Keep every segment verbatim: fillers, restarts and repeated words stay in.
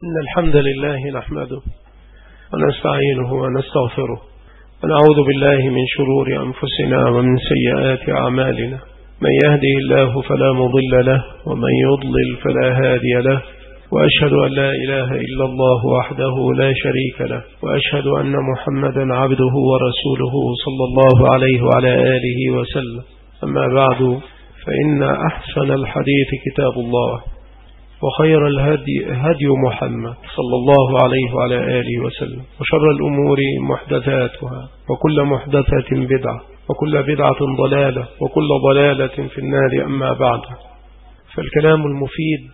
إن الحمد لله نحمده ونستعينه ونستغفره ونعوذ بالله من شرور أنفسنا ومن سيئات أعمالنا. من يهده الله فلا مضل له ومن يضلل فلا هادي له، وأشهد أن لا إله إلا الله وحده لا شريك له، وأشهد أن محمدا عبده ورسوله صلى الله عليه وعلى آله وسلم. أما بعد، فإن أحسن الحديث كتاب الله، وخير الهدي هدي محمد صلى الله عليه وعلى آله وسلم، وشر الأمور محدثاتها، وكل محدثة بدعة، وكل بدعة ضلالة، وكل ضلالة في النار. أما بعد، فالكلام المفيد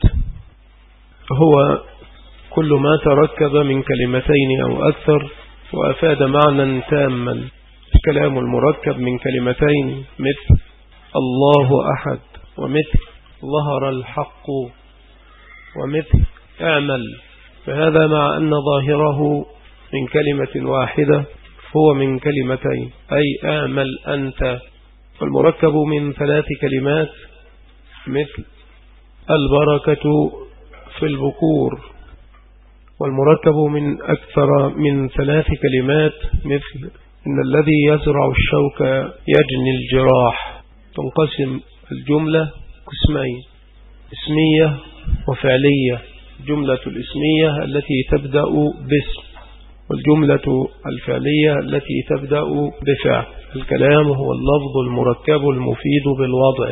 هو كل ما تركب من كلمتين أو أكثر وأفاد معنى تاما. الكلام المركب من كلمتين مثل الله أحد، ومثل ظهر الحق، ومثل اعمل، فهذا مع أن ظاهره من كلمة واحدة هو من كلمتين، أي اعمل أنت. والمركب من ثلاث كلمات مثل البركة في البكور، والمركب من أكثر من ثلاث كلمات مثل إن الذي يزرع الشوك يجني الجراح. تنقسم الجملة قسمين: اسمية وفعلية. جملة الاسمية التي تبدأ باسم، والجملة الفعلية التي تبدأ بفعل. الكلام هو اللفظ المركب المفيد بالوضع.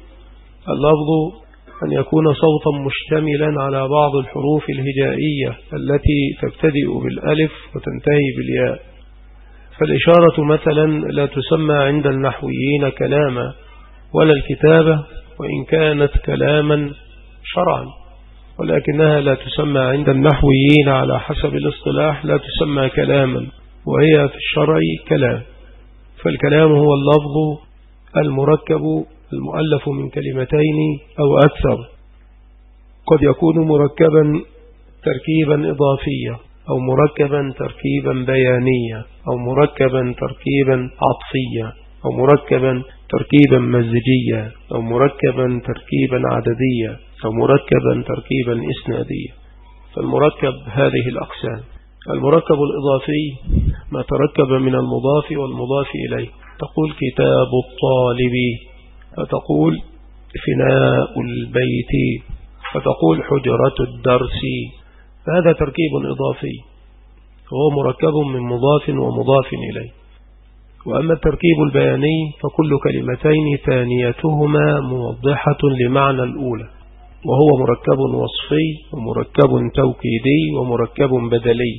اللفظ أن يكون صوتا مشتملا على بعض الحروف الهجائية التي تبتدئ بالألف وتنتهي بالياء. فالإشارة مثلا لا تسمى عند النحويين كلاما، ولا الكتابة وإن كانت كلاما شرعا، ولكنها لا تسمى عند النحويين على حسب الاصطلاح، لا تسمى كلاما، وهي في الشرع كلام. فالكلام هو اللفظ المركب المؤلف من كلمتين أو أكثر. قد يكون مركبا تركيبا إضافيا، أو مركبا تركيبا بيانيا، أو مركبا تركيبا عطفيا، أو مركبا تركيبا مزجيا، أو مركبا تركيبا عدديا، أو مركبا تركيبا إسناديا. فالمركب هذه الأقسام. المركب الإضافي ما تركب من المضاف والمضاف إليه. تقول كتاب الطالب، فتقول فناء البيت، فتقول حجرة الدرس. فهذا تركيب إضافي، وهو مركب من مضاف ومضاف إليه. وأما التركيب البياني فكل كلمتين ثانيتهما موضحة لمعنى الأولى، وهو مركب وصفي ومركب توكيدي ومركب بدلي.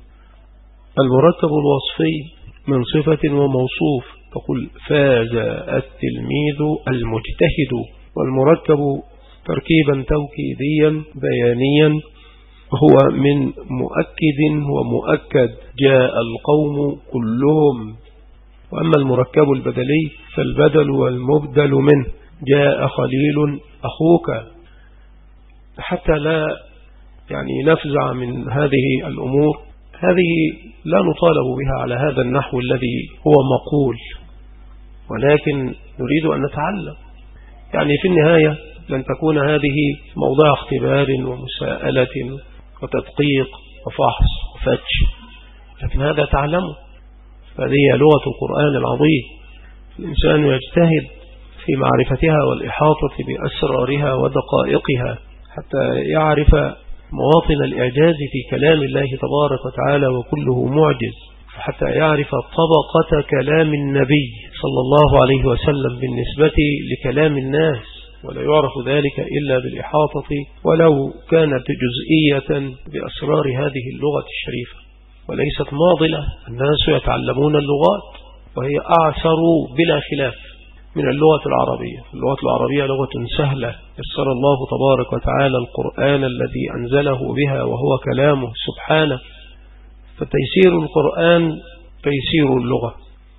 المركب الوصفي من صفة وموصوف، تقول فاز التلميذ المجتهد. والمركب تركيبا توكيديا بيانيا هو من مؤكد ومؤكد، جاء القوم كلهم. وأما المركب البدلي فالبدل والمبدل منه، جاء خليل أخوك. حتى لا يعني نفزع من هذه الأمور، هذه لا نطالب بها على هذا النحو الذي هو مقول، ولكن نريد أن نتعلم. يعني في النهاية لن تكون هذه موضع اختبار ومساءلة وتدقيق وفحص وفتش، لكن هذا تعلمه. فهذه لغة القرآن العظيم، الإنسان يجتهد في معرفتها والإحاطة بأسرارها ودقائقها حتى يعرف مواطن الإعجاز في كلام الله تبارك وتعالى، وكله معجز، حتى يعرف طبقة كلام النبي صلى الله عليه وسلم بالنسبة لكلام الناس، ولا يعرف ذلك إلا بالإحاطة ولو كانت جزئية بأسرار هذه اللغة الشريفة. وليست معضلة، الناس يتعلمون اللغات، وهي أعسر بلا خلاف من اللغة العربية. اللغة العربية لغة سهلة، يسر الله تبارك وتعالى القرآن الذي أنزله بها وهو كلامه سبحانه. فتيسير القرآن تيسير اللغة،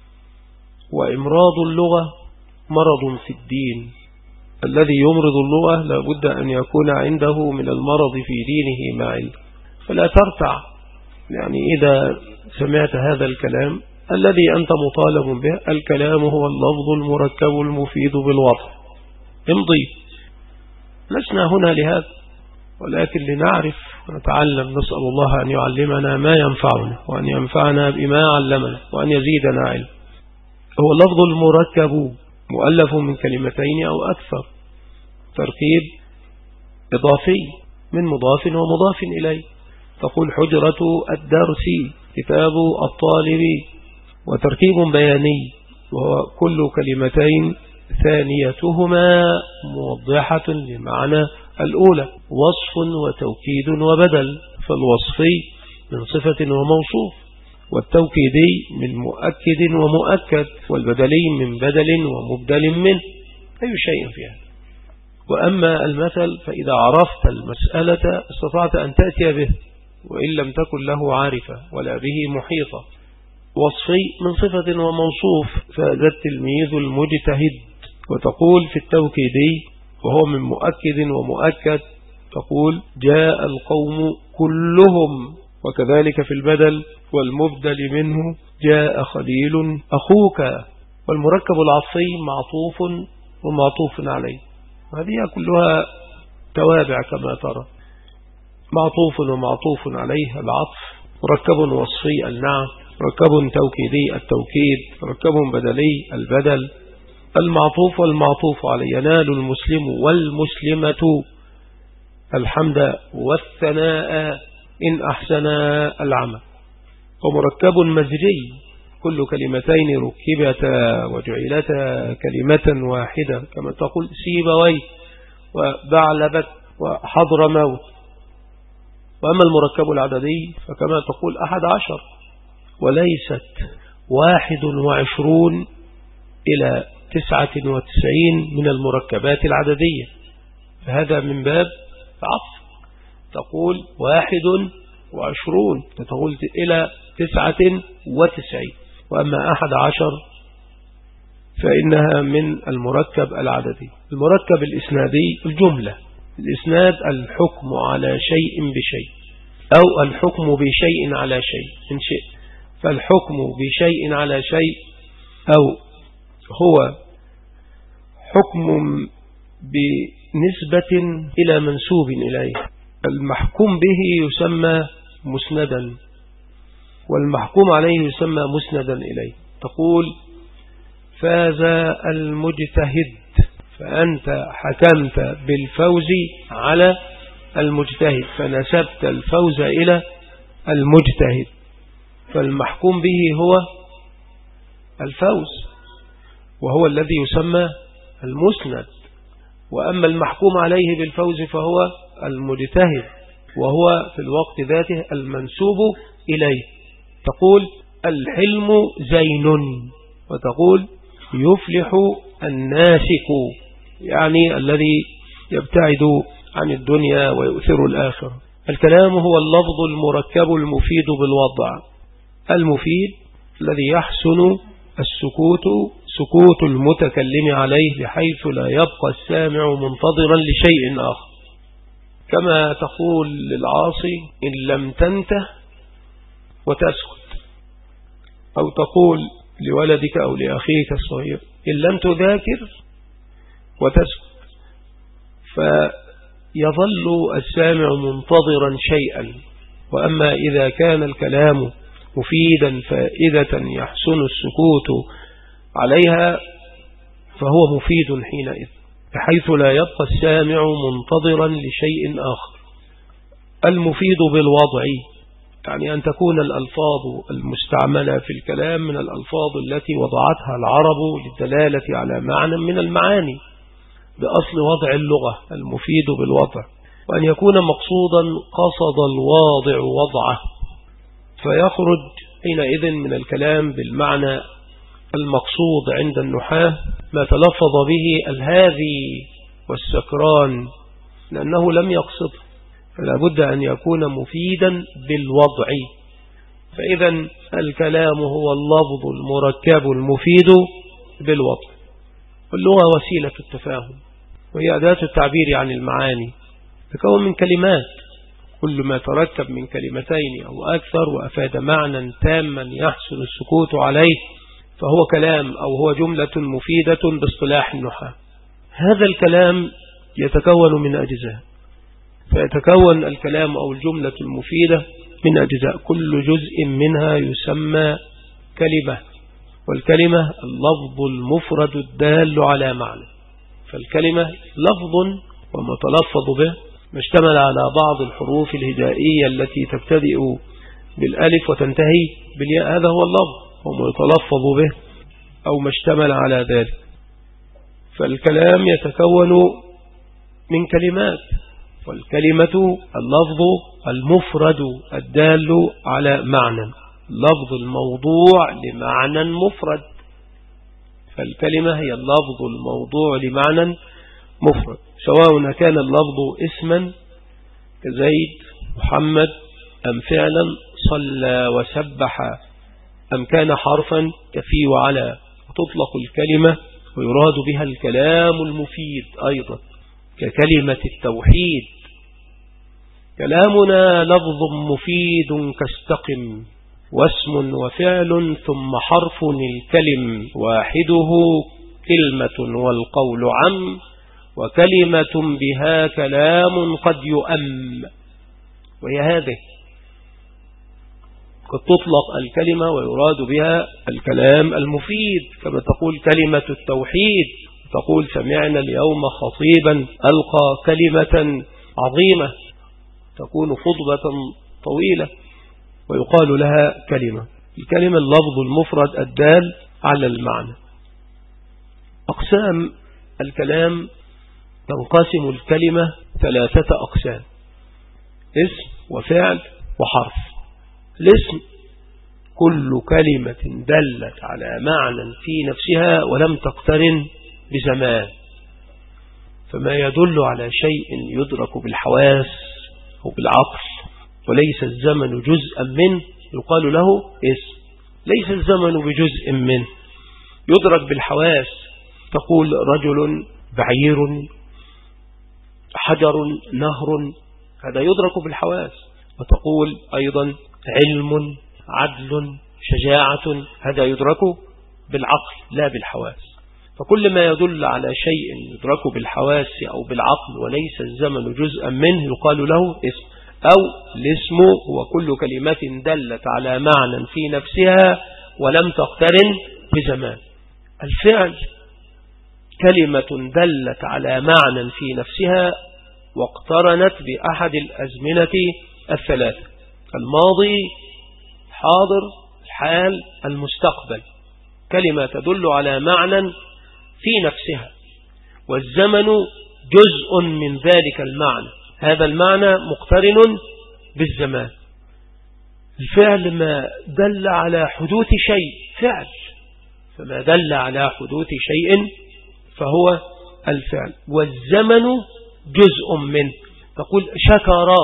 وإمراض اللغة مرض في الدين. الذي يمرض اللغة لابد أن يكون عنده من المرض في دينه ما عنده. فلا ترتع يعني إذا سمعت هذا الكلام الذي أنت مطالب به. الكلام هو اللفظ المركب المفيد بالوضع. امضي، لسنا هنا لهذا. ولكن لنعرف ونتعلم نسأل الله أن يعلمنا ما ينفعنا وأن ينفعنا بما علمنا وأن يزيدنا علم. هو اللفظ المركب مؤلف من كلمتين أو أكثر، تركيب إضافي من مضاف ومضاف إليه. تقول حجرة الدرس، كتاب الطالب، وتركيب بياني وهو كل كلمتين ثانيتهما موضحة لمعنى الأولى، وصف وتوكيد وبدل، فالوصفي من صفة وموصوف، والتوكيدي من مؤكد ومؤكد، والبدلي من بدل ومبدل منه، أي شيء فيها. وأما المثل فإذا عرفت المسألة استطعت أن تأتي به وإن لم تكن له عارفة ولا به محيطة. وصفي من صفة وموصوف، فذا التلميذ المجتهد. وتقول في التوكيدي وهو من مؤكد ومؤكد، تقول جاء القوم كلهم. وكذلك في البدل والمبدل منه جاء خليل أخوك. والمركب العطفي معطوف ومعطوف عليه، وهذه كلها توابع كما ترى، معطوف ومعطوف عليه العطف، مركب وصفي النعت، مركب توكيدي التوكيد، مركب بدلي البدل، المعطوف والمعطوف عليه. ينال المسلم والمسلمة الحمد والثناء إن أحسن العمل. ومركب مزجي، كل كلمتين ركبتا وجعلتا كلمة واحدة، كما تقول سيبوي وبعلبك وحضر موت. وأما المركب العددي فكما تقول أحد عشر، وليست واحد وعشرون إلى تسعة وتسعين من المركبات العددية، فهذا من باب عطف. تقول واحد وعشرون تقول إلى تسعة وتسعين. وأما أحد عشر فإنها من المركب العددي. المركب الإسنادي الجملة، الإسناد الحكم على شيء بشيء، أو الحكم بشيء على شيء إن شئت. فالحكم بشيء على شيء أو هو حكم بنسبة إلى منسوب إليه. المحكوم به يسمى مسندا، والمحكوم عليه يسمى مسندا إليه. تقول فاز المجتهد، فأنت حكمت بالفوز على المجتهد، فنسبت الفوز إلى المجتهد، فالمحكوم به هو الفوز وهو الذي يسمى المسند. وأما المحكوم عليه بالفوز فهو المجتهد، وهو في الوقت ذاته المنسوب إليه. تقول الحلم زين، وتقول يفلح الناسك، يعني الذي يبتعد عن الدنيا ويؤثر الآخرة. الكلام هو اللفظ المركب المفيد بالوضع، المفيد الذي يحسن السكوت سكوت المتكلم عليه بحيث لا يبقى السامع منتظرا لشيء آخر. كما تقول للعاصي إن لم تنته وتسكت، أو تقول لولدك أو لأخيك الصغير إن لم تذاكر وتسكت، فيظل السامع منتظرا شيئا. وأما إذا كان الكلام مفيدا فائدة يحسن السكوت عليها فهو مفيد حينئذ، بحيث لا يبقى السامع منتظرا لشيء آخر. المفيد بالوضع يعني أن تكون الألفاظ المستعملة في الكلام من الألفاظ التي وضعتها العرب للدلالة على معنى من المعاني بأصل وضع اللغة، المفيد بالوضع. وأن يكون مقصودا قصد الواضع وضعه، فيخرج حينئذ من الكلام بالمعنى المقصود عند النحاة ما تلفظ به الهاذي والسكران لأنه لم يقصده، فلا بد أن يكون مفيدا بالوضع. فإذا الكلام هو اللفظ المركب المفيد بالوضع. واللغة وسيلة التفاهم، وهي أداة التعبير عن المعاني، تكون من كلمات، كل ما تركب من كلمتين أو أكثر وأفاد معنى تاما يحسن السكوت عليه فهو كلام أو هو جملة مفيدة باصطلاح النحاة. هذا الكلام يتكون من أجزاء. فيتكون الكلام أو الجملة المفيدة من أجزاء، كل جزء منها يسمى كلمة، والكلمة اللفظ المفرد الدال على معنى. فالكلمة لفظ وما تلفظ به، ما اشتمل على بعض الحروف الهجائية التي تبتدئ بالألف وتنتهي بالياء، هذا هو اللفظ وما يتلفظ به أو ما اشتمل على ذلك. فالكلام يتكون من كلمات، والكلمة اللفظ المفرد الدال على معنى، لفظ الموضوع لمعنى مفرد. فالكلمة هي اللفظ الموضوع لمعنى مفرد، سواء كان اللفظ اسما كزيد محمد، أم فعلا صلى وسبح، أم كان حرفا كفي وعلى. وتطلق الكلمة ويراد بها الكلام المفيد أيضا، ككلمة التوحيد. كلامنا لفظ مفيد كاستقم، واسم وفعل ثم حرف الكلم، واحده كلمة والقول عم، وكلمة بها كلام قد يؤم. وهي هذه قد تطلق الكلمة ويراد بها الكلام المفيد، كما تقول كلمة التوحيد، تقول سمعنا اليوم خطيبا ألقى كلمة عظيمة، تكون خطبة طويلة ويقال لها كلمة. الكلمة اللفظ المفرد الدال على المعنى. أقسام الكلام تنقسم الكلمة ثلاثة أقسام: اسم وفعل وحرف. الاسم كل كلمة دلت على معنى في نفسها ولم تقترن بزمان، فما يدل على شيء يدرك بالحواس أو بالعقل وليس الزمن جزءا منه يقال له اسم. ليس الزمن بجزء منه، يدرك بالحواس. تقول رجل، بعير، حجر، نهر، هذا يدرك بالحواس. وتقول أيضا علم، عدل، شجاعة، هذا يدرك بالعقل لا بالحواس. فكل ما يدل على شيء يدرك بالحواس أو بالعقل وليس الزمن جزءا منه يقال له اسم. أو الاسم هو كل كلمة دلت على معنى في نفسها ولم تقترن بزمان. الفعل كلمة دلت على معنى في نفسها واقترنت بأحد الأزمنة الثلاثة: الماضي، الحاضر، الحال، المستقبل. كلمة تدل على معنى في نفسها، والزمن جزء من ذلك المعنى، هذا المعنى مقترن بالزمان. الفعل ما دل على حدوث شيء فعل، فما دل على حدوث شيء فهو الفعل، والزمن جزء منه. تقول شكر،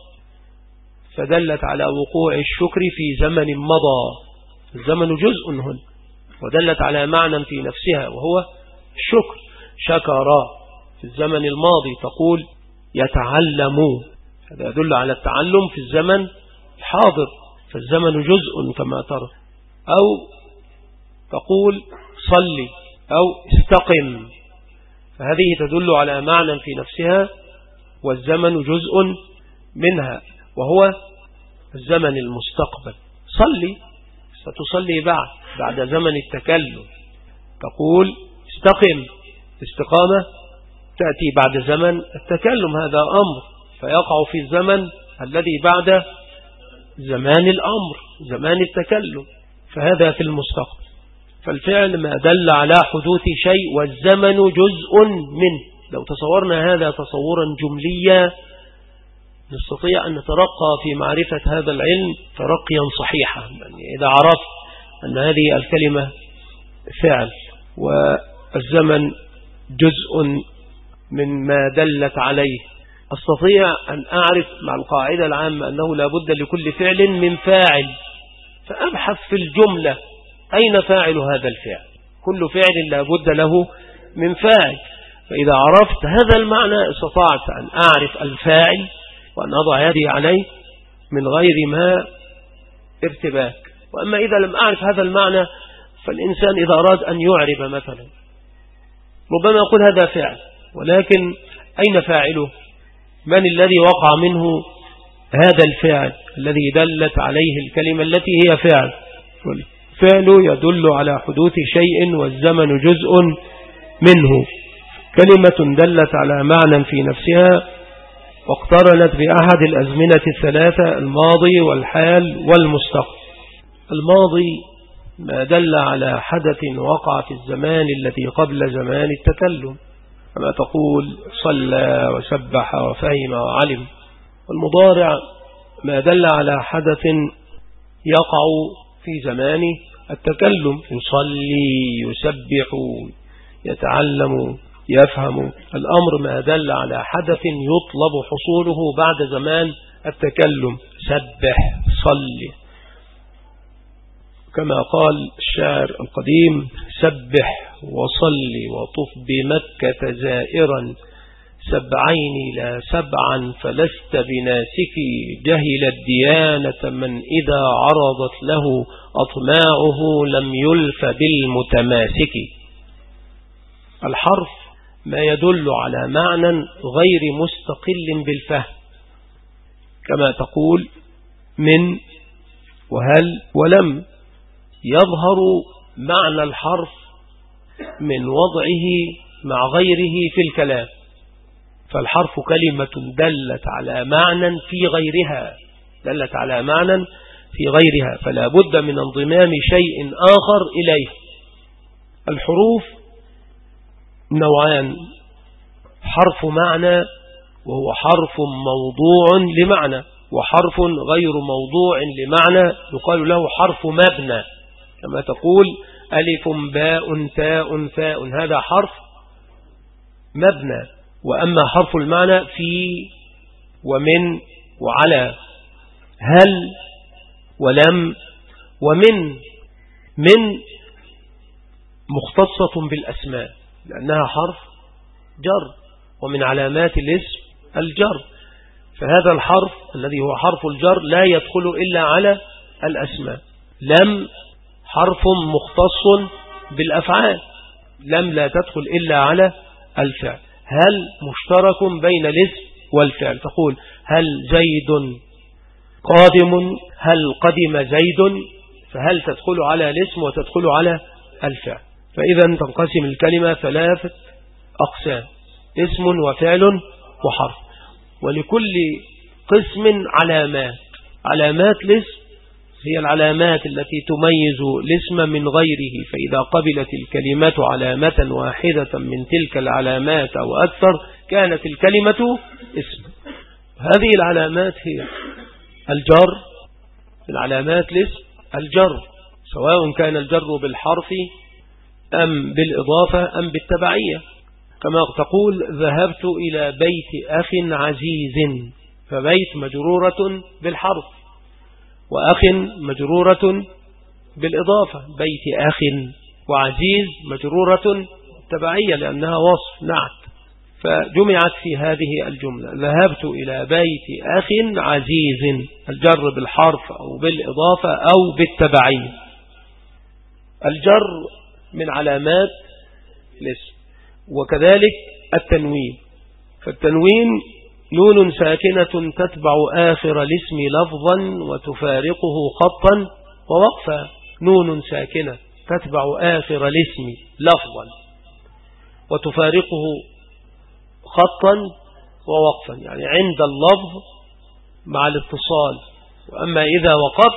فدلت على وقوع الشكر في زمن مضى، الزمن جزء هنا، ودلت على معنى في نفسها وهو الشكر. شكر في الزمن الماضي. تقول يتعلم، هذا يدل على التعلم في الزمن الحاضر، فالزمن جزء كما ترى. أو تقول صلي أو استقم، فهذه تدل على معنى في نفسها والزمن جزء منها وهو الزمن المستقبل. صلي، ستصلي بعد بعد زمن التكلم. تقول استقم، استقامة تأتي بعد زمن التكلم، هذا أمر فيقع في الزمن الذي بعد زمان الأمر، زمان التكلم، فهذا في المستقبل. فالفعل ما دل على حدوث شيء والزمن جزء منه. لو تصورنا هذا تصورا جمليا نستطيع أن نترقى في معرفة هذا العلم ترقيا صحيحا. يعني إذا عرفت أن هذه الكلمة فعل والزمن جزء من ما دلت عليه، أستطيع أن أعرف مع القاعدة العامة أنه لا بد لكل فعل من فاعل، فأبحث في الجملة أين فاعل هذا الفعل. كل فعل لا بد له من فاعل، فإذا عرفت هذا المعنى استطعت أن أعرف الفاعل وأن أضع يدي عليه من غير ما ارتباك. وأما إذا لم أعرف هذا المعنى، فالإنسان إذا أراد أن يعرب مثلا ربما يقول هذا فعل، ولكن أين فاعله؟ من الذي وقع منه هذا الفعل الذي دلت عليه الكلمة التي هي فعل؟ فعل يدل على حدوث شيء والزمن جزء منه. كلمة دلت على معنى في نفسها واقترنت بأحد الأزمنة الثلاثة الماضي والحال والمستقبل. الماضي ما دل على حدث وقع في الزمان الذي قبل زمان التكلم، كما تقول صلى وسبح وفهم وعلم. والمضارع ما دل على حدث يقع في زمان التكلم، يصلي يسبح يتعلم يفهم. الأمر ما دل على حدث يطلب حصوله بعد زمان التكلم، سبح صلي، كما قال الشاعر القديم: سبح وصلي وطف بمكة زائرا سبعين لا سبعا فلست بناسكي، جهل الديانة من إذا عرضت له أطماعه لم يلف بالمتماسك. الحرف ما يدل على معنى غير مستقل بالفهم، كما تقول من وهل ولم. يظهر معنى الحرف من وضعه مع غيره في الكلام، فالحرف كلمة دلت على معنى في غيرها، دلت على معنى في غيرها، فلا بد من انضمام شيء آخر إليه. الحروف نوعان: حرف معنى وهو حرف موضوع لمعنى، وحرف غير موضوع لمعنى يقال له حرف مبنى، كما تقول ألف باء تاء ثاء، هذا حرف مبنى. وأما حرف المعنى في ومن وعلى، هل ولم ومن. من مختصة بالأسماء لأنها حرف جر، ومن علامات الاسم الجر، فهذا الحرف الذي هو حرف الجر لا يدخل إلا على الأسماء. لم حرف مختص بالأفعال، لم لا تدخل إلا على الفعل. هل مشترك بين الاسم والفعل، تقول هل زيد قادم، هل قدم زيد، فهل تدخل على الاسم وتدخل على الفعل. فإذا تنقسم الكلمة ثلاثة أقسام: اسم وفعل وحرف، ولكل قسم علامات. علامات الاسم هي العلامات التي تميز الاسم من غيره، فإذا قبلت الكلمة علامة واحدة من تلك العلامات أو أكثر كانت الكلمة اسم. هذه العلامات هي الجر، العلامات الاسم الجر، سواء كان الجر بالحرف أم بالإضافة أم بالتبعية، كما تقول ذهبت إلى بيت أخ عزيز، فبيت مجرورة بالحرف، وأخ مجرورة بالإضافة، بيت أخ، وعزيز مجرورة تبعية لأنها وصف نعت، فجمعت في هذه الجملة: ذهبت إلى بيت أخ عزيز، الجر بالحرف أو بالإضافة أو بالتبعية. الجر من علامات الاسم، وكذلك التنوين. فالتنوين نون ساكنة تتبع آخر الاسم لفظا وتفارقه خطا ووقفا. نون ساكنة تتبع آخر الاسم لفظا وتفارقه خطا ووقفا، يعني عند اللفظ مع الاتصال، وأما إذا وقف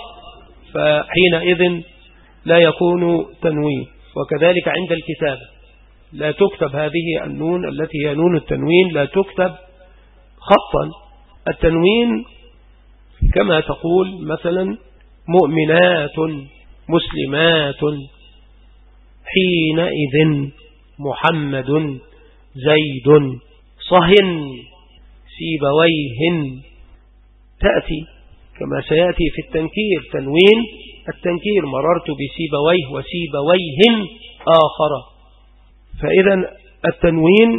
فحينئذ لا يكون تنوين. وكذلك عند الكتابة لا تكتب هذه النون التي هي نون التنوين، لا تكتب خطا. التنوين كما تقول مثلا مؤمنات مسلمات، حينئذ محمد زيد، صهن سيبويهن، تأتي كما سيأتي في التنكير. تنوين التنكير: مررت بسيبويه وسيبويهن آخر. فإذا التنوين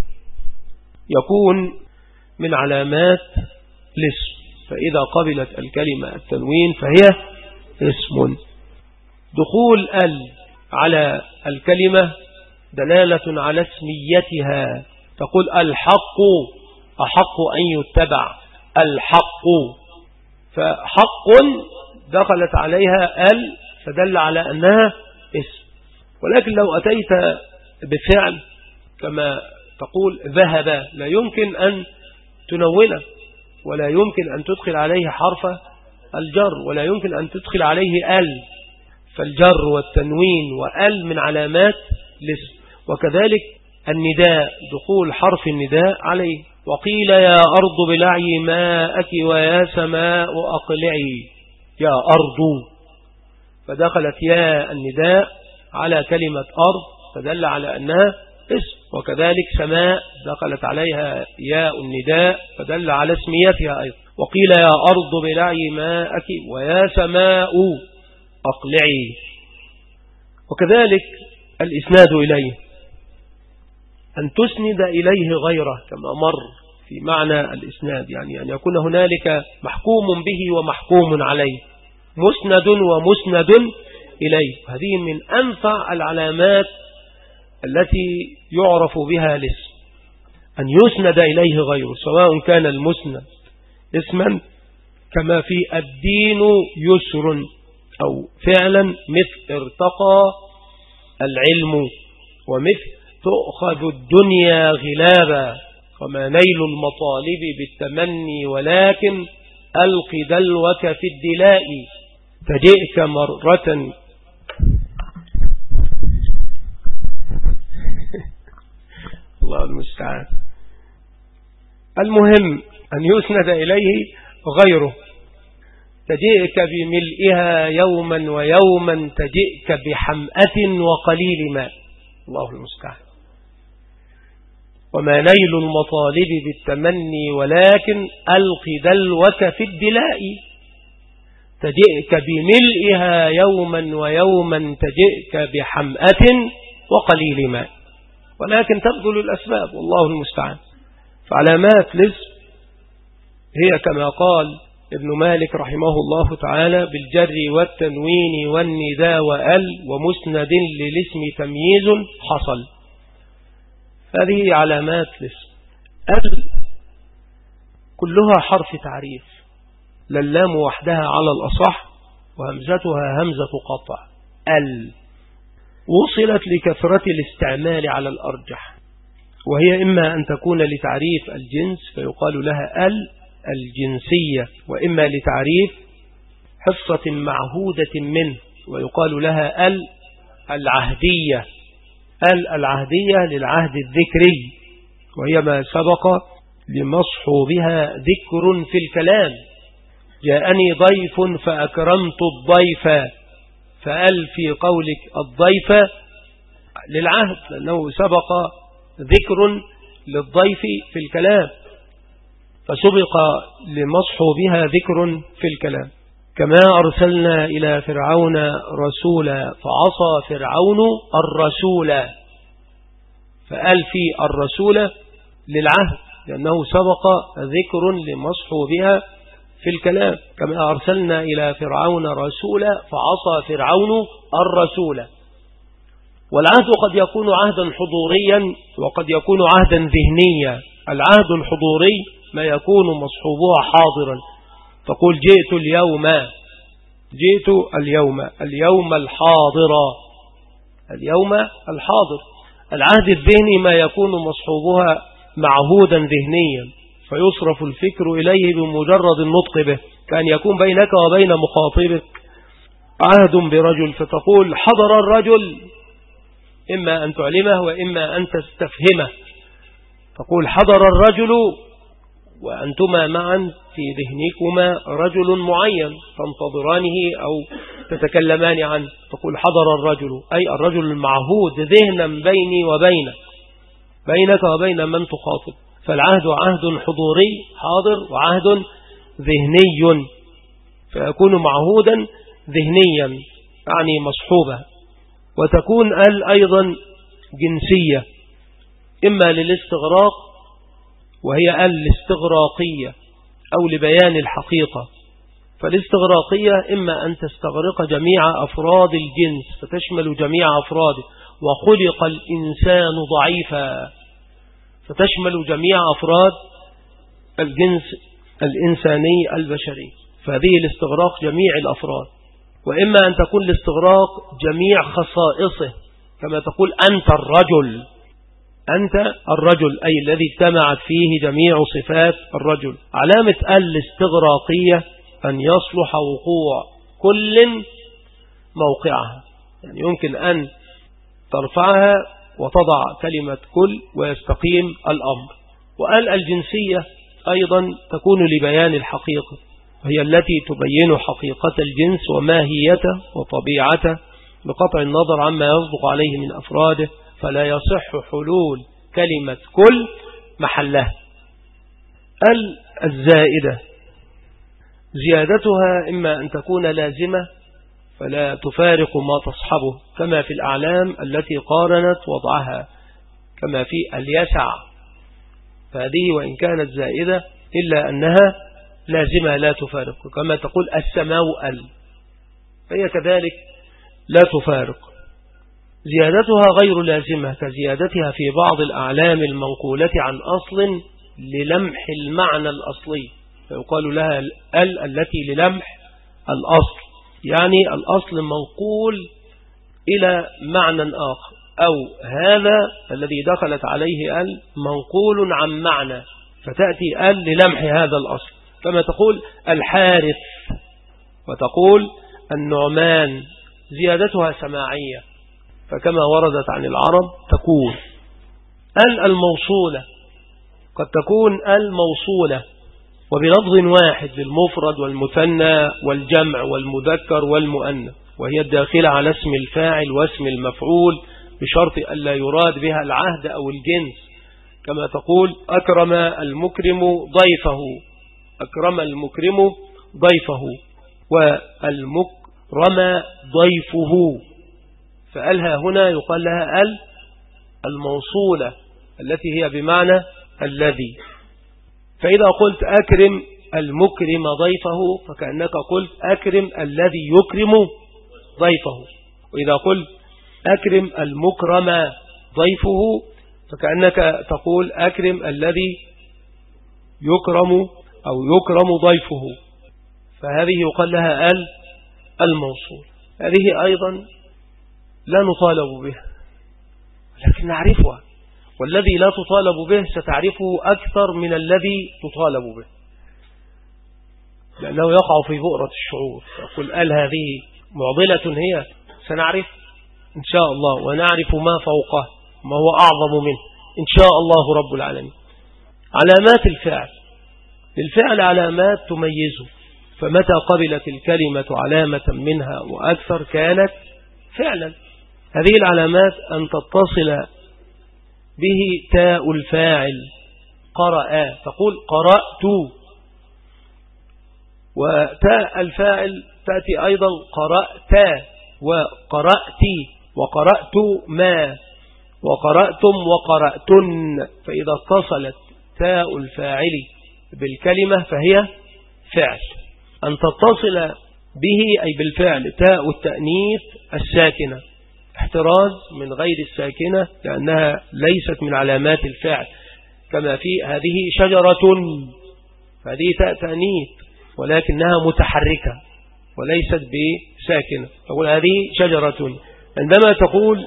يكون من علامات الاسم، فإذا قبلت الكلمة التنوين فهي اسم. دخول ال على الكلمة دلالة على اسميتها، تقول الحق أحق أن يتبع الحق، فحق دخلت عليها ال فدل على أنها اسم. ولكن لو أتيت بفعل كما تقول ذهب لا يمكن أن تنونه، ولا يمكن أن تدخل عليه حرف الجر، ولا يمكن أن تدخل عليه ال، فالجر والتنوين وال من علامات الاسم. وكذلك النداء دخول حرف النداء عليه. وقيل يا أرض بلعي ماءك ويا سماء أقلعي، يا أرض، فدخلت يا النداء على كلمة أرض فدل على أنها اسم. وكذلك سماء دخلت عليها ياء النداء فدل على اسميتها أيضا. وقيل يا أرض بلعي ماءك ويا سماء أقلعي. وكذلك الإسناد إليه، أن تسند إليه غيره كما مر في معنى الإسناد، يعني أن يكون هنالك محكوم به ومحكوم عليه، مسند ومسند إليه. هذه من أنفع العلامات التي يعرف بها الاسم، أن يسند إليه غيره، سواء كان المسند اسما كما في الدين يسر، أو فعلا مثل ارتقى العلم، ومثل تؤخذ الدنيا غلابا، وما نيل المطالب بالتمني ولكن ألق دلوك في الدلاء، تجئك مرة الله المستعان. المهم أن يسند إليه غيره، تجئك بملئها يوما ويوما تجئك بحمأة وقليل ماء، الله المستعان. وما نيل المطالب بالتمني ولكن ألق دلوك في الدلاء، تجئك بملئها يوما ويوما تجئك بحمأة وقليل ماء، ولكن تبذل الأسباب والله المستعان. فعلامات الاسم هي كما قال ابن مالك رحمه الله تعالى بالجر والتنوين والنداء وأل ومسند للاسم تمييز حصل. هذه علامات الاسم. أل كلها حرف تعريف، للام وحدها على الأصح وهمزتها همزة قطع. أل وصلت لكثرة الاستعمال على الأرجح، وهي إما أن تكون لتعريف الجنس فيقال لها ال الجنسية، وإما لتعريف حصة معهودة منه ويقال لها ال العهدية. ال العهدية للعهد الذكري، وهي ما سبق لمصحوبها ذكر في الكلام. جاءني ضيف فأكرمت الضيف، فأل في قولك الضيف للعهد لأنه سبق ذكر للضيف في الكلام، فسبق لمصحوبها ذكر في الكلام. كما أرسلنا إلى فرعون رسولا فعصى فرعون الرسول، فأل في الرسول للعهد لأنه سبق ذكر لمصحوبها في الكلام. كما أرسلنا إلى فرعون رسولا فعصى فرعون الرسول. والعهد قد يكون عهدا حضوريا وقد يكون عهدا ذهنيا. العهد الحضوري ما يكون مصحوبها حاضرا، تقول جئت اليوم، جئت اليوم، اليوم الحاضر، اليوم الحاضر. العهد الذهني ما يكون مصحوبها معهودا ذهنيا فيصرف الفكر إليه بمجرد النطق به، كأن يكون بينك وبين مخاطبك عهد برجل فتقول حضر الرجل، إما أن تعلمه وإما أن تستفهمه. تقول حضر الرجل وأنتما معا في ذهنكما رجل معين تنتظرانه أو تتكلمان عنه، تقول حضر الرجل أي الرجل المعهود ذهنا بيني وبينك، بينك وبين من تخاطب. فالعهد عهد حضوري حاضر وعهد ذهني، فيكون معهودا ذهنيا يعني مصحوبة. وتكون ال أيضا جنسية، إما للاستغراق وهي ال الاستغراقية أو لبيان الحقيقة. فالاستغراقية إما أن تستغرق جميع أفراد الجنس فتشمل جميع أفراده، وخلق الإنسان ضعيفا فتشمل جميع أفراد الجنس الإنساني البشري، فهذه الاستغراق جميع الأفراد، وإما أن تكون الاستغراق جميع خصائصه، كما تقول أنت الرجل، أنت الرجل أي الذي اجتمعت فيه جميع صفات الرجل. علامة الاستغراقية أن يصلح وقوع كل موقعها، يعني يمكن أن ترفعها وتضع كلمة كل ويستقيم الأمر. وقال الجنسية أيضا تكون لبيان الحقيقة، وهي التي تبين حقيقة الجنس وماهيته وطبيعته بقطع النظر عما يصدق عليه من أفراده، فلا يصح حلول كلمة كل محلها. ال الزائدة زيادتها إما أن تكون لازمة فلا تفارق ما تصحبه، كما في الأعلام التي قارنت وضعها، كما في اليسع، فهذه وإن كانت زائدة إلا أنها لازمة لا تفارق، كما تقول السماء ال، فهي كذلك لا تفارق. زيادتها غير لازمة كزيادتها في بعض الأعلام المنقولة عن أصل للمح المعنى الأصلي، فيقال لها ال التي للمح الأصل، يعني الأصل منقول إلى معنى آخر، أو هذا الذي دخلت عليه ال منقول عن معنى، فتأتي ال للمح هذا الأصل، كما تقول الحارث وتقول النعمان، زيادتها سماعية، فكما وردت عن العرب تكون ال الموصولة، قد تكون الموصولة وبلفظ واحد للمفرد والمثنى والجمع والمذكر والمؤنث، وهي الداخلة على اسم الفاعل واسم المفعول بشرط ألا يراد بها العهد أو الجنس، كما تقول أكرم المكرم ضيفه، أكرم المكرم ضيفه، والمكرم ضيفه، فألها هنا يقال لها ال الموصولة التي هي بمعنى الذي. فإذا قلت أكرم المكرم ضيفه فكأنك قلت أكرم الذي يكرم ضيفه، وإذا قلت أكرم المكرم ضيفه فكأنك تقول أكرم الذي يكرم أو يكرم ضيفه، فهذه يقال لها ال الموصول. هذه أيضا لا نطالب بها لكن نعرفها، والذي لا تطالب به ستعرفه أكثر من الذي تطالب به، لأنه يقع في بؤرة الشعور. يقول قال هذه معضلة هي، سنعرف إن شاء الله، ونعرف ما فوقه ما هو أعظم منه إن شاء الله رب العالمين. علامات الفعل، للفعل علامات تميزه، فمتى قبلت الكلمة علامة منها وأكثر كانت فعلا. هذه العلامات أن تتصل به تاء الفاعل، قرأ تقول قرأت، وتاء الفاعل تأتي أيضا قرأت وقرأتي وقرأت ما وقرأتم وقرأتن، فإذا اتصلت تاء الفاعل بالكلمة فهي فعل. أن تتصل به أي بالفعل تاء التأنيث الساكنة، احتراز من غير الساكنة لأنها ليست من علامات الفعل، كما في هذه شجرة، هذه تاء تأنيث ولكنها متحركة وليست بساكنة، تقول هذه شجرة. عندما تقول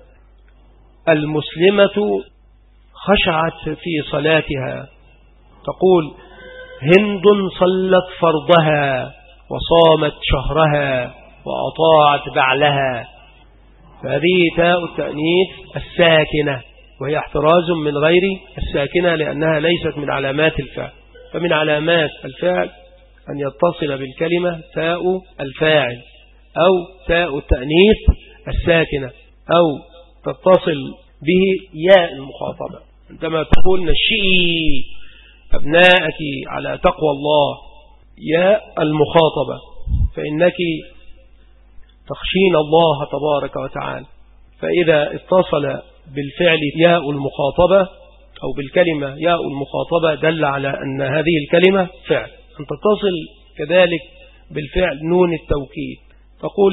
المسلمة خشعت في صلاتها، تقول هند صلت فرضها وصامت شهرها وأطاعت بعلها، فهذه تاء التأنيث الساكنة وهي احتراز من غير الساكنة لأنها ليست من علامات الفعل. فمن علامات الفعل أن يتصل بالكلمة تاء الفاعل أو تاء التأنيث الساكنة، أو تتصل به ياء المخاطبة. عندما تقول نشئي أبناءك على تقوى الله، ياء المخاطبة، فإنك تخشين الله تبارك وتعالى. فإذا اتصل بالفعل ياء المخاطبة أو بالكلمة ياء المخاطبة دل على أن هذه الكلمة فعل. أن تتصل كذلك بالفعل نون التوكيد، تقول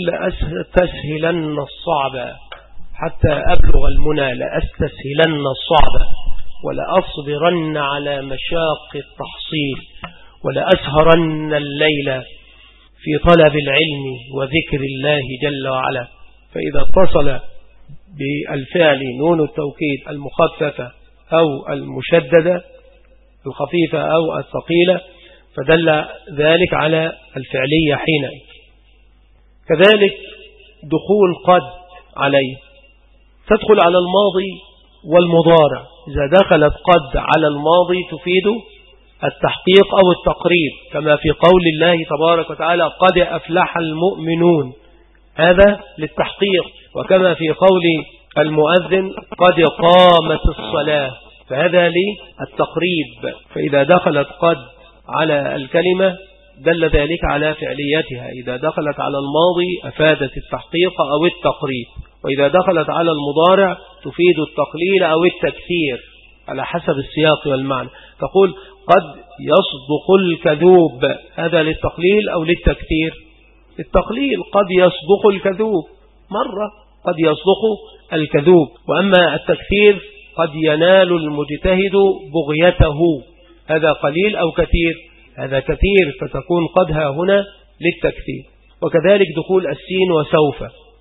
لأستسهلن الصعب حتى أبلغ المنى، لأستسهلن الصعب، ولأصبرن على مشاق التحصيل ولأسهرن الليل في طلب العلم وذكر الله جل وعلا. فإذا اتصل بالفعل نون التوكيد المخففة أو المشددة الخفيفة أو الثقيلة فدل ذلك على الفعلية حينئذ. كذلك دخول قد عليه تدخل على الماضي والمضارع. إذا دخلت قد على الماضي تفيد التحقيق أو التقريب كما في قول الله تبارك وتعالى قد أفلح المؤمنون، هذا للتحقيق. وكما في قول المؤذن قد قامت الصلاة، فهذا للتقريب. فإذا دخلت قد على الكلمة دل ذلك على فعليتها. إذا دخلت على الماضي أفادت التحقيق أو التقريب، وإذا دخلت على المضارع تفيد التقليل أو التكثير على حسب السياق والمعنى. تقول قد يصدق الكذوب، هذا للتقليل أو للتكثير؟ التقليل. قد يصدق الكذوب مرة، قد يصدق الكذوب. وأما التكثير قد ينال المجتهد بغيته، هذا قليل أو كثير؟ هذا كثير، فتكون قدها هنا للتكثير. وكذلك دخول السين وسوف،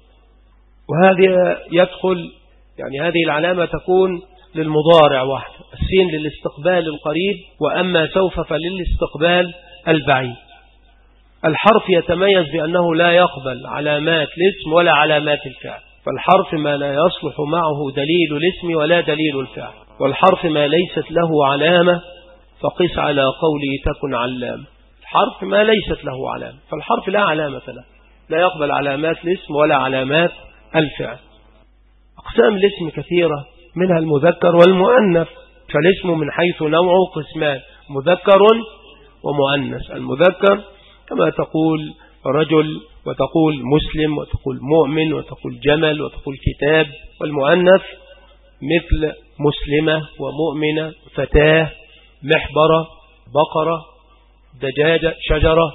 وهذه يدخل يعني هذه العلامة تكون للمضارع وحده، السين للاستقبال القريب، وأما سوف فللاستقبال البعيد. الحرف يتميز بأنه لا يقبل علامات الاسم ولا علامات الفعل، فالحرف ما لا يصلح معه دليل الاسم ولا دليل الفعل، والحرف ما ليست له علامة فقس على قوله تكن علام. الحرف ما ليست له علامة، فالحرف لا علامة له، لا يقبل علامات الاسم ولا علامات الفعل. أقسام الاسم كثيرة، منها المذكر والمؤنث. فالاسم من حيث نوعه قسمان، مذكر ومؤنث. المذكر كما تقول رجل، وتقول مسلم، وتقول مؤمن، وتقول جمل، وتقول كتاب. والمؤنث مثل مسلمة ومؤمنة، فتاة، محبرة، بقرة، دجاجة، شجرة،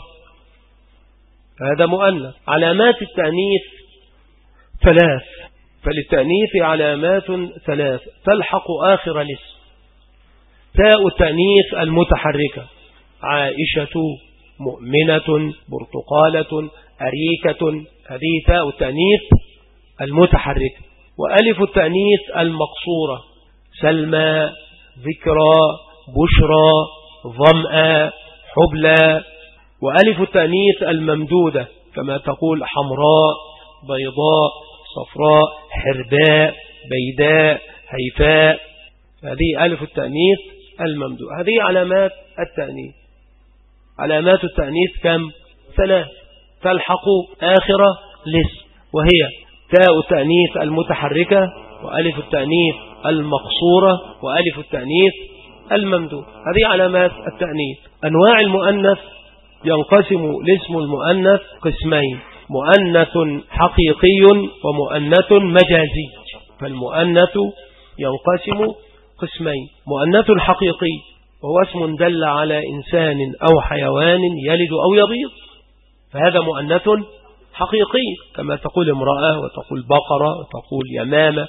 هذا مؤنث. علامات التأنيث ثلاث، فللتأنيث علامات ثلاث تلحق آخر الاسم. تاء التأنيث المتحركة، عائشة، مؤمنة، برتقالة، أريكة، هذه تاء التأنيث المتحركة. وألف التأنيث المقصورة، سلمى، ذكرى، بشرى، ظمأ، حبلى. وألف التأنيث الممدودة كما تقول حمراء، بيضاء، صفراء، حرباء، بيداء، هيفاء، هذه ألف التأنيث الممدود. هذه علامات التأنيث. علامات التأنيث كم؟ ثلاث تلحق آخر الاسم، وهي تاء التأنيث المتحركة، وألف التأنيث المقصورة، وألف التأنيث الممدود. هذه علامات التأنيث. أنواع المؤنث ينقسم الاسم المؤنث قسمين، مؤنث حقيقي ومؤنث مجازي. فالمؤنث ينقسم قسمين، مؤنث حقيقي وهو اسم دل على إنسان أو حيوان يلد أو يبيض، فهذا مؤنث حقيقي كما تقول امرأة، وتقول بقرة، وتقول يمامة.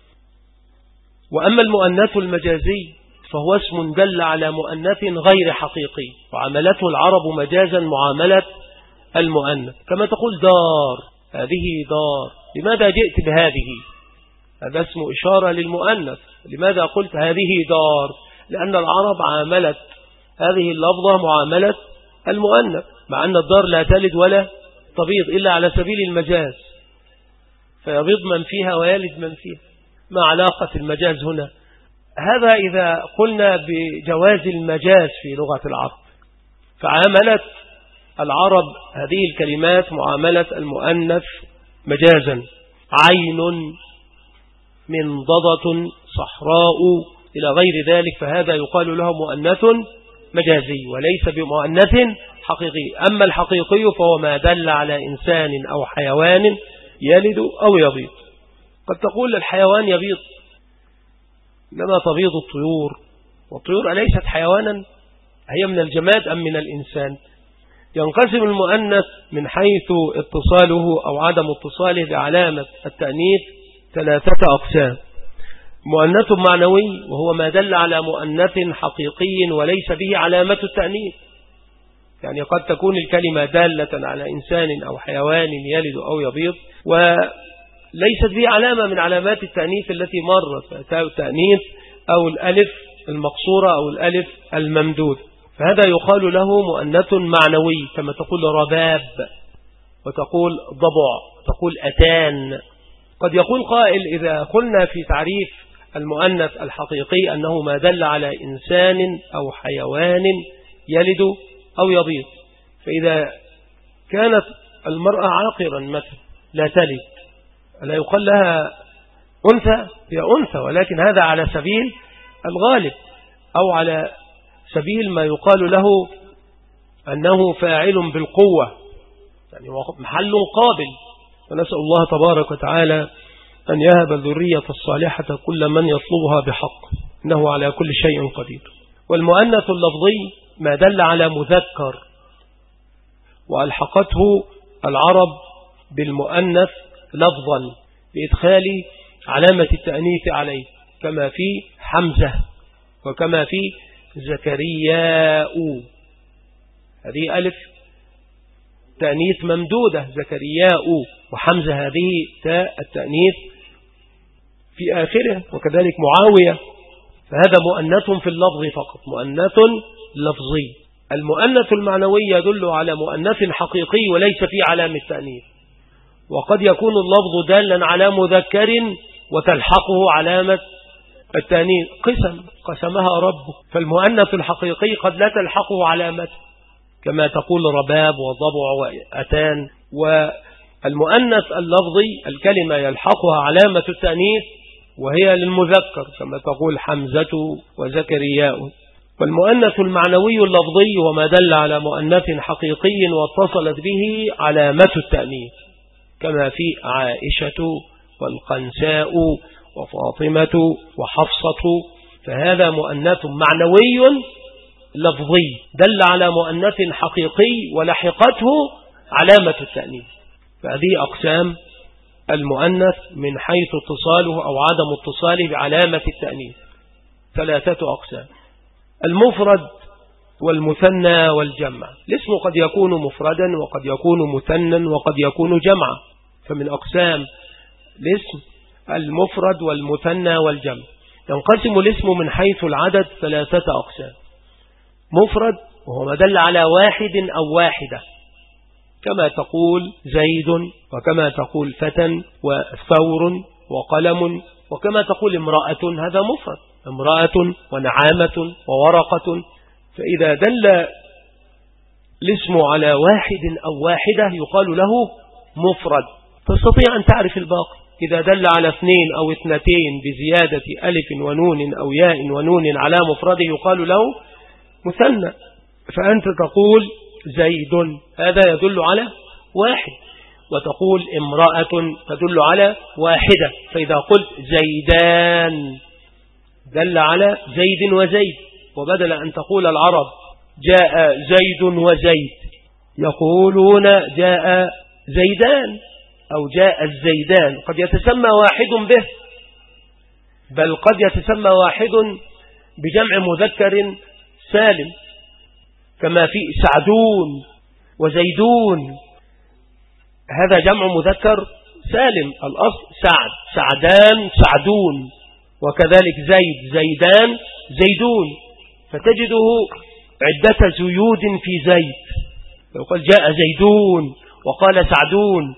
وأما المؤنث المجازي فهو اسم دل على مؤنث غير حقيقي، وعملته العرب مجازا معاملة المؤنث، كما تقول دار، هذه دار. لماذا جئت بهذه؟ هذا اسم إشارة للمؤنث. لماذا قلت هذه دار؟ لأن العرب عاملت هذه اللفظة معاملة المؤنث، مع أن الدار لا تلد ولا تبيض إلا على سبيل المجاز، فيبيض من فيها ويلد من فيها. ما علاقة المجاز هنا؟ هذا إذا قلنا بجواز المجاز في لغة العرب. فعاملت العرب هذه الكلمات معاملة المؤنث مجازا. عين، منضدة، صحراء، إلى غير ذلك، فهذا يقال له مؤنث مجازي وليس بمؤنث حقيقي. أما الحقيقي فهو ما دل على إنسان أو حيوان يلد أو يبيض. قد تقول الحيوان يبيض، إنما تبيض الطيور، والطيور أليست حيوانا؟ هي من الجماد أم من الإنسان؟ ينقسم المؤنث من حيث اتصاله أو عدم اتصاله بعلامة التأنيث ثلاثة أقسام. مؤنث معنوي وهو ما دل على مؤنث حقيقي وليس به علامة التأنيث. يعني قد تكون الكلمة دالة على إنسان أو حيوان يلد أو يبيض وليست به علامة من علامات التأنيث التي مرت، التأنيث أو الألف المقصورة أو الألف الممدود، فهذا يقال له مؤنث معنوي، كما تقول رباب وتقول ضبع تقول أتان. قد يقول قائل إذا قلنا في تعريف المؤنث الحقيقي أنه ما دل على إنسان أو حيوان يلد أو يبيض، فإذا كانت المرأة عاقرا مثلا لا تلد لا يقال لها أنثى، هي أنثى، ولكن هذا على سبيل الغالب أو على سبيل ما يقال له أنه فاعل بالقوة، يعني محل قابل. ونسأل الله تبارك وتعالى أن يهب الذرية الصالحة كل من يطلبها بحق، إنه على كل شيء قدير. والمؤنث اللفظي ما دل على مذكر وألحقته العرب بالمؤنث لفظا بإدخال علامة التأنيث عليه، كما في حمزة وكما في زكرياء، هذه ألف تأنيث ممدودة زكرياء، وحمزة هذه تاء التأنيث في آخره، وكذلك معاوية، فهذا مؤنث في اللفظ فقط، مؤنث لفظي. المؤنث المعنوي يدل على مؤنث حقيقي وليس فيه علامة التأنيث، وقد يكون اللفظ دالا على مذكر وتلحقه علامة التأنيث، قسم قسمها ربه، فالمؤنث الحقيقي قد لا تلحقه علامة، كما تقول رباب وضبع وأتان. والمؤنث اللفظي الكلمة يلحقها علامة التأنيث وهي للمذكر، كما تقول حمزة وزكرياء. والمؤنث المعنوي اللفظي وما دل على مؤنث حقيقي واتصلت به علامة التأنيث، كما في عائشة والقنساء وفاطمة وحفصة، فهذا مؤنث معنوي لفظي دل على مؤنث حقيقي ولحقته علامة التأنيث. فهذه أقسام المؤنث من حيث اتصاله أو عدم اتصاله بعلامة التأنيث، ثلاثة أقسام: المفرد والمثنى والجمع. الاسم قد يكون مفردا وقد يكون مثنى وقد يكون جمعا، فمن أقسام الاسم المفرد والمثنى والجمع. ينقسم الاسم من حيث العدد ثلاثة أقسام: مفرد وهو ما دل على واحد أو واحدة، كما تقول زيد وكما تقول فتى وثور وقلم، وكما تقول امرأة، هذا مفرد، امرأة ونعامة وورقة. فإذا دل الاسم على واحد أو واحدة يقال له مفرد، تستطيع أن تعرف الباقي. إذا دل على اثنين أو اثنتين بزيادة ألف ونون أو ياء ونون على مفرده يقال له مثنى. فأنت تقول زيد، هذا يدل على واحد، وتقول امرأة تدل على واحدة. فإذا قلت زيدان دل على زيد وزيد، وبدل أن تقول العرب جاء زيد وزيد يقولون جاء زيدان أو جاء الزيدان. قد يتسمى واحد به، بل قد يتسمى واحد بجمع مذكر سالم، كما في سعدون وزيدون، هذا جمع مذكر سالم، الأصل سعد، سعدان، سعدون، وكذلك زيد، زيدان، زيدون. فتجده عدة زيود في زيد، يقول جاء زيدون وقال سعدون.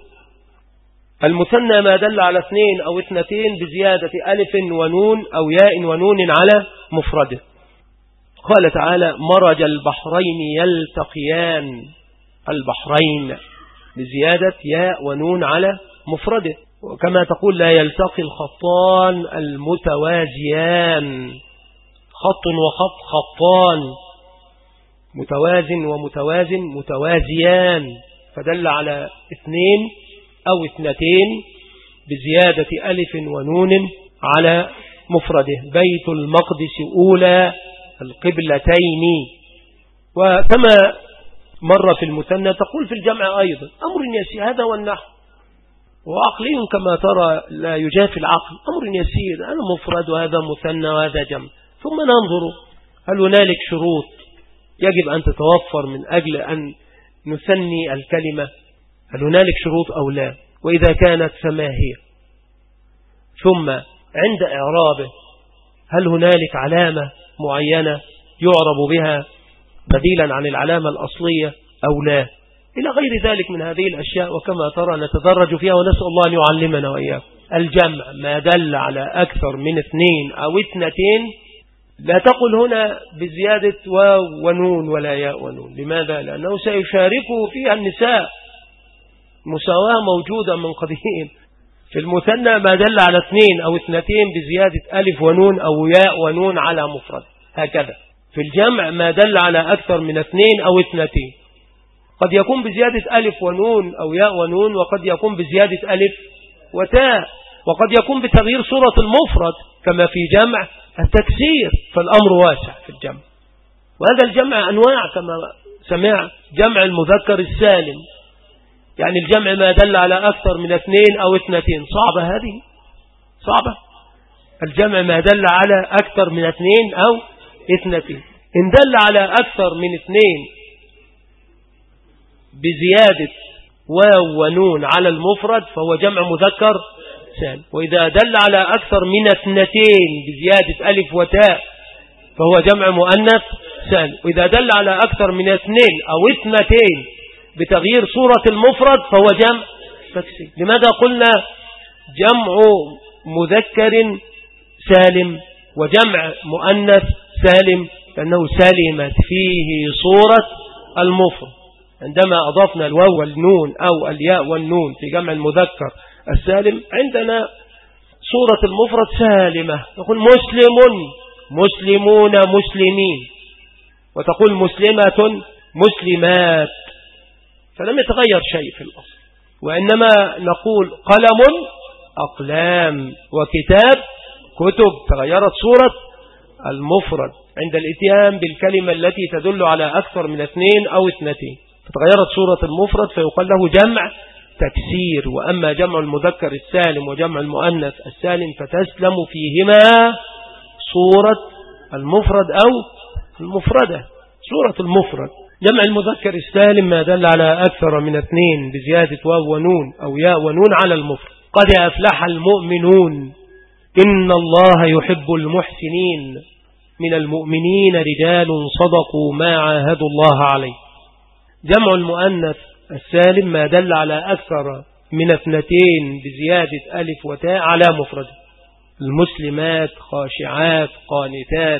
المثنى ما دل على اثنين أو اثنتين بزيادة ألف ونون أو ياء ونون على مفرده. قال تعالى مرج البحرين يلتقيان، البحرين بزيادة ياء ونون على مفرده. وكما تقول لا يلتقي الخطان المتوازيان، خط وخط، خطان، متوازن ومتوازن، متوازيان، فدل على اثنين أو اثنتين بزيادة ألف ونون على مفرده. بيت المقدس أولى القبلتين. وكما مر في المثنى تقول في الجمع أيضا أمر يسير، هذا والنحو. وعقلي كما ترى لا يجافي العقل، أمر يسير، أنا مفرد وهذا مثنى وهذا جمع، ثم ننظر هل هنالك شروط يجب أن تتوفر من أجل أن نثني الكلمة، هل هنالك شروط أو لا، وإذا كانت فما هي. ثم عند إعرابه هل هنالك علامة معينة يعرب بها بديلا عن العلامة الأصلية أو لا، إلى غير ذلك من هذه الأشياء. وكما ترى نتدرج فيها ونسأل الله أن يعلمنا وإياه. الجمع ما دل على أكثر من اثنين أو اثنتين، لا تقل هنا بزيادة واو ونون ولا ياء ونون. لماذا؟ لأنه سيشاركه فيها النساء، مساواة موجودة من قديم. في المثنى ما دل على اثنين أو اثنتين بزيادة ألف ونون أو ياء ونون على مفرد، هكذا. في الجمع ما دل على أكثر من اثنين أو اثنتين، قد يكون بزيادة ألف ونون أو ياء ونون، وقد يكون بزيادة ألف وتاء، وقد يكون بتغيير صورة المفرد كما في جمع التكسير. فالأمر واسع في الجمع، وهذا الجمع أنواع كما سمع. جمع المذكر السالم، يعني الجمع ما دل على أكثر من اثنين أو اثنتين. صعبة هذه، صعبة. الجمع ما دل على أكثر من اثنين أو اثنتين. إن دل على أكثر من اثنين بزيادة واو ونون على المفرد فهو جمع مذكر سالم. وإذا دل على أكثر من اثنتين بزيادة ألف وتاء فهو جمع مؤنث سالم. وإذا دل على أكثر من اثنين أو اثنتين بتغيير صورة المفرد فهو جمع تكسير. لماذا قلنا جمع مذكر سالم وجمع مؤنث سالم؟ لأنه سلمت فيه صورة المفرد. عندما أضفنا الواو والنون أو الياء والنون في جمع المذكر السالم عندنا صورة المفرد سالمة. نقول مسلم، مسلمون، مسلمين، وتقول مسلمة، مسلمات، فلم يتغير شيء في الأصل. وإنما نقول قلم، أقلام، وكتاب، كتب، تغيرت صورة المفرد عند الاتيان بالكلمة التي تدل على أكثر من اثنين أو اثنتين، فتغيرت صورة المفرد فيقال له جمع تكسير. وأما جمع المذكر السالم وجمع المؤنث السالم فتسلم فيهما صورة المفرد أو المفردة، صورة المفرد. جمع المذكر السالم ما دل على أكثر من اثنين بزيادة واو ونون أو ياء ونون على المفرد. قد أفلح المؤمنون، إن الله يحب المحسنين، من المؤمنين رجال صدقوا ما عاهدوا الله عليه. جمع المؤنث السالم ما دل على أكثر من اثنتين بزيادة ألف وتاء على مفرد، المسلمات، خاشعات، قانتات.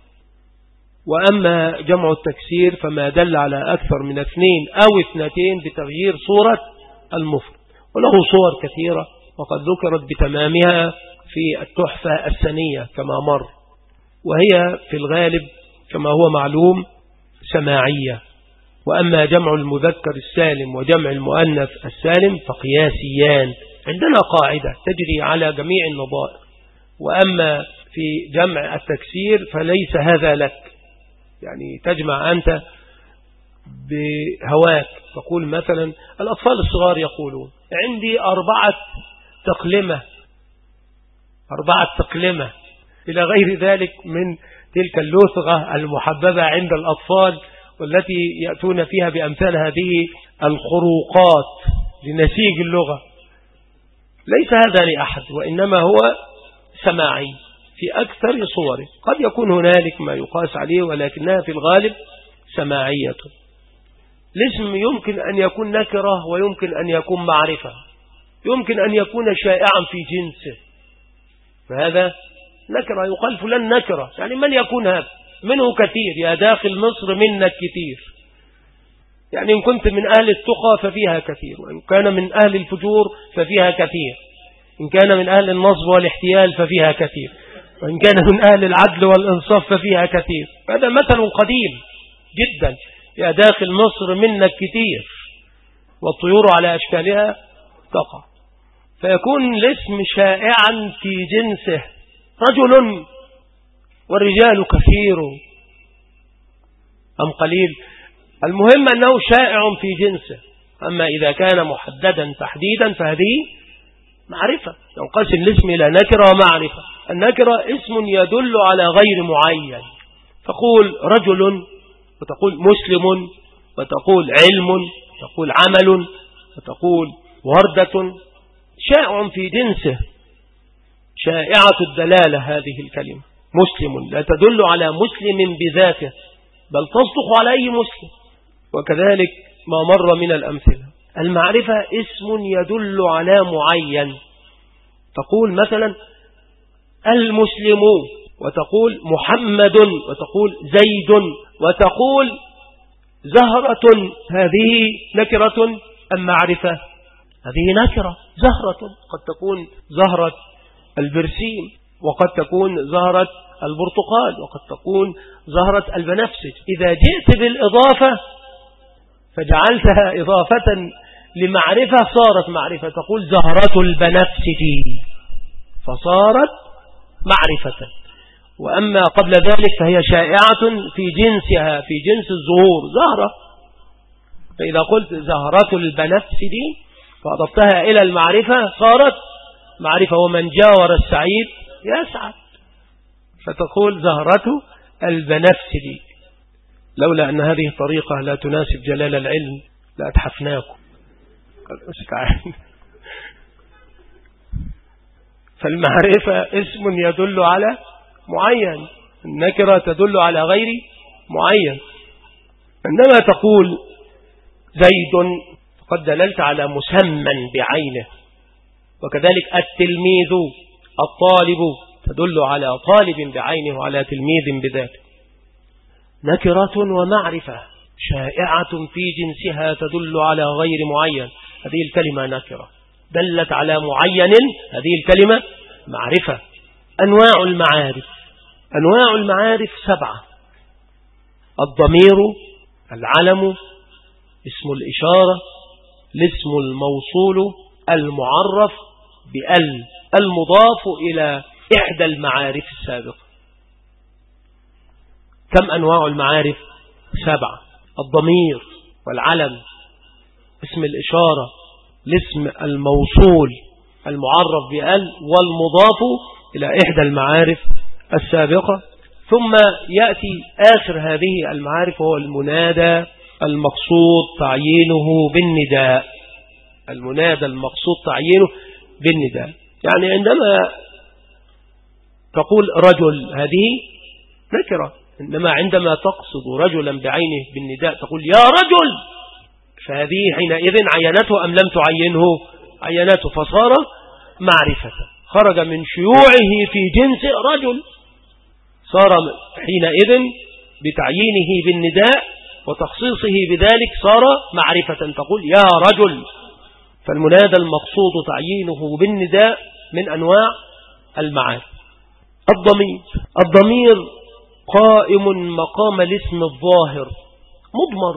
وأما جمع التكسير فما دل على أكثر من اثنين أو اثنتين بتغيير صورة المفرد، وله صور كثيرة وقد ذكرت بتمامها في التحفة السنية كما مر، وهي في الغالب كما هو معلوم سماعية. وأما جمع المذكر السالم وجمع المؤنث السالم فقياسيان، عندنا قاعدة تجري على جميع النظائر. وأما في جمع التكسير فليس هذا لك، يعني تجمع أنت بهواك، تقول مثلا الأطفال الصغار يقولون عندي أربعة تقلمة، أربعة تقلمة إلى غير ذلك من تلك اللثغة المحببة عند الأطفال، والتي يأتون فيها بأمثال هذه الخروقات لنسيج اللغة. ليس هذا لأحد، وإنما هو سماعي في أكثر صوره. قد يكون هنالك ما يقاس عليه، ولكنها في الغالب سماعية. الاسم يمكن أن يكون نكرة ويمكن أن يكون معرفة، يمكن أن يكون شائعا في جنسه، فهذا نكرة. يقال فلان نكرة، يعني من يكون هذا؟ منه كثير، يا داخل مصر منك كثير. يعني إن كنت من أهل التقى ففيها كثير، وإن كان من أهل الفجور ففيها كثير، إن كان من أهل النصب والاحتيال ففيها كثير، وإن كان من أهل العدل والإنصاف ففيها كثير. هذا مثل قديم جدا، يا داخل مصر منك كثير، والطيور على أشكالها تقع. فيكون الاسم شائعا في جنسه، رجل والرجال كثير أم قليل، المهم أنه شائع في جنسه. أما إذا كان محددا تحديدا فهذه معرفة. ينقسم الاسم إلى نكرة ومعرفة. النكرة اسم يدل على غير معين، تقول رجل وتقول مسلم وتقول علم وتقول عمل وتقول وردة، شائع في جنسه، شائعة الدلالة هذه الكلمة. مسلم لا تدل على مسلم بذاته، بل تصدق على أي مسلم. وكذلك ما مر من الأمثلة. المعرفة اسم يدل على معين، تقول مثلا المسلم وتقول محمد وتقول زيد وتقول زهرة، هذه نكرة أم معرفة؟ هذه نكرة. زهرة قد تكون زهرة البرسيم، وقد تكون زهرة البرتقال، وقد تكون زهرة البنفسج. إذا جئت بالإضافة فجعلتها إضافة لمعرفة صارت معرفة، تقول زهرة البنفسج فصارت معرفة. وأما قبل ذلك فهي شائعة في جنسها، في جنس الزهور زهرة. فإذا قلت زهرة البنفسج فأضفتها إلى المعرفة صارت معرفة. ومن جاور السعيد يسعد، فتقول زهرة البنفسج. لولا أن هذه الطريقة لا تناسب جلال العلم لأتحفناكم. فالمعرفة اسم يدل على معين، النكرة تدل على غير معين. عندما تقول زيد قد دللت على مسمى بعينه، وكذلك التلميذ الطالب تدل على طالب بعينه وعلى تلميذ بذاته. نكرة ومعرفة شائعة في جنسها تدل على غير معين، هذه الكلمة نكرة. دلت على معين، هذه الكلمة معرفة. أنواع المعارف. أنواع المعارف سبعة: الضمير، العلم، اسم الإشارة، الاسم الموصول، المعرف بأل، المضاف إلى إحدى المعارف السابقة. كم أنواع المعارف؟ سبعة: الضمير والعلم، اسم الإشارة، الاسم الموصول المعرف بأل، والمضاف إلى إحدى المعارف السابقة. ثم يأتي آخر هذه المعارف وهو المنادى المقصود تعيينه بالنداء. المنادى المقصود تعيينه بالنداء، يعني عندما تقول رجل هذه نكرة، إنما عندما تقصد رجلا بعينه بالنداء تقول يا رجل، فهذه حينئذ عينته أم لم تعينه؟ عينته، فصار معرفة، خرج من شيوعه في جنس رجل، صار حينئذ بتعيينه بالنداء وتخصيصه بذلك صار معرفة، تقول يا رجل. فالمنادى المقصود تعيينه بالنداء من أنواع المعارف. الضمير. الضمير قائم مقام الاسم الظاهر، مضمر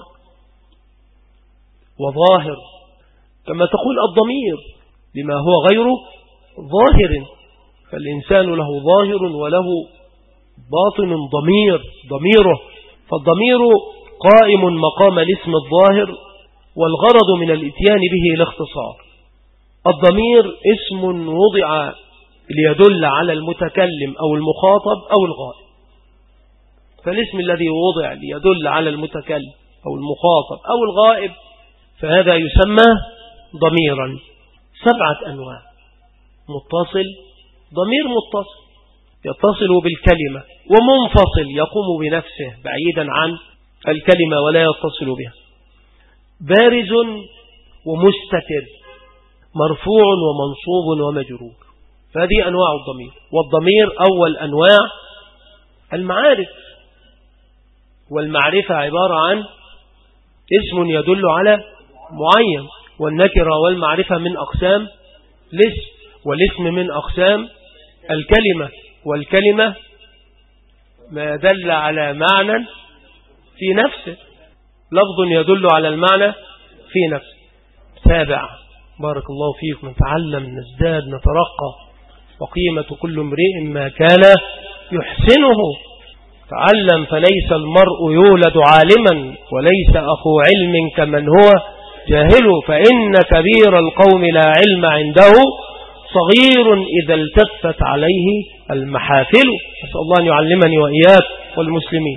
وظاهر، كما تقول الضمير لما هو غير ظاهر، فالإنسان له ظاهر وله باطن ضمير ضميره. فالضمير قائم مقام الاسم الظاهر، والغرض من الاتيان به الاختصار. الضمير اسم وضع ليدل على المتكلم أو المخاطب أو الغائب. فالاسم الذي وضع ليدل على المتكلم أو المخاطب أو الغائب فهذا يسمى ضميرا. سبعة أنواع: متصل، ضمير متصل يتصل بالكلمة، ومنفصل يقوم بنفسه بعيدا عن الكلمة ولا يتصل بها، بارز ومستتر، مرفوع ومنصوب ومجرور. فهذه أنواع الضمير. والضمير أول أنواع المعارف، والمعرفة عبارة عن اسم يدل على معين، والنكرة والمعرفة من أقسام الاسم، والاسم من أقسام الكلمة، والكلمة ما دل على معنى في نفسه، لفظ يدل على المعنى في نفسه. سابع، بارك الله فيكم، نتعلم، نزداد، نترقى، وقيمة كل امرئ ما كان يحسنه. تعلم فليس المرء يولد عالما، وليس أخو علم كمن هو جاهل، فإن كبير القوم لا علم عنده صغير إذا التفت عليه المحافل. أسأل الله أن يعلمني وإياك والمسلمين.